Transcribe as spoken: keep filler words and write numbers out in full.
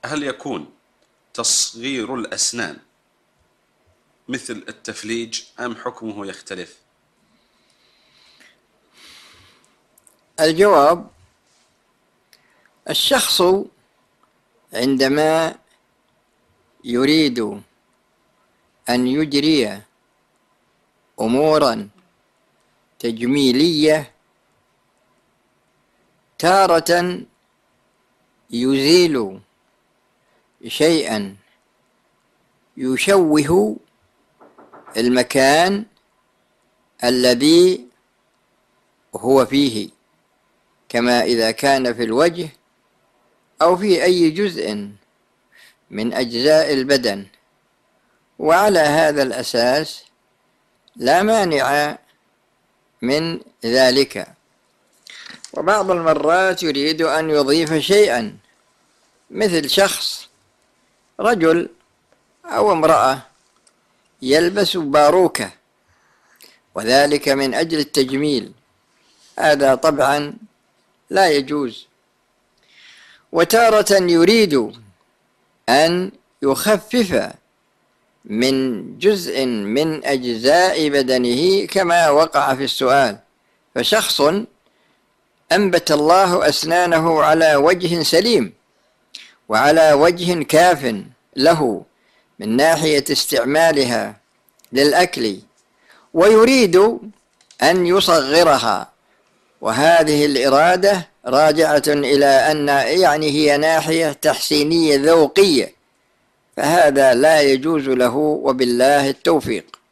هل يكون تصغير الأسنان مثل التفليج أم حكمه يختلف؟ الجواب: الشخص عندما يريد أن يجري أموراً تجميلية تارة يزيل شيئاً يشوه المكان الذي هو فيه، كما إذا كان في الوجه أو في أي جزء من أجزاء البدن، وعلى هذا الأساس لا مانع من ذلك. وبعض المرات يريد أن يضيف شيئا، مثل شخص رجل أو امرأة يلبس باروكة وذلك من أجل التجميل، هذا طبعا لا يجوز. وتارة يريد أن يخفف من جزء من أجزاء بدنه كما وقع في السؤال، فشخص أنبت الله أسنانه على وجه سليم وعلى وجه كاف له من ناحية استعمالها للأكل، ويريد أن يصغرها، وهذه الإرادة راجعة إلى أن يعني هي ناحية تحسينية ذوقية، فهذا لا يجوز له، وبالله التوفيق.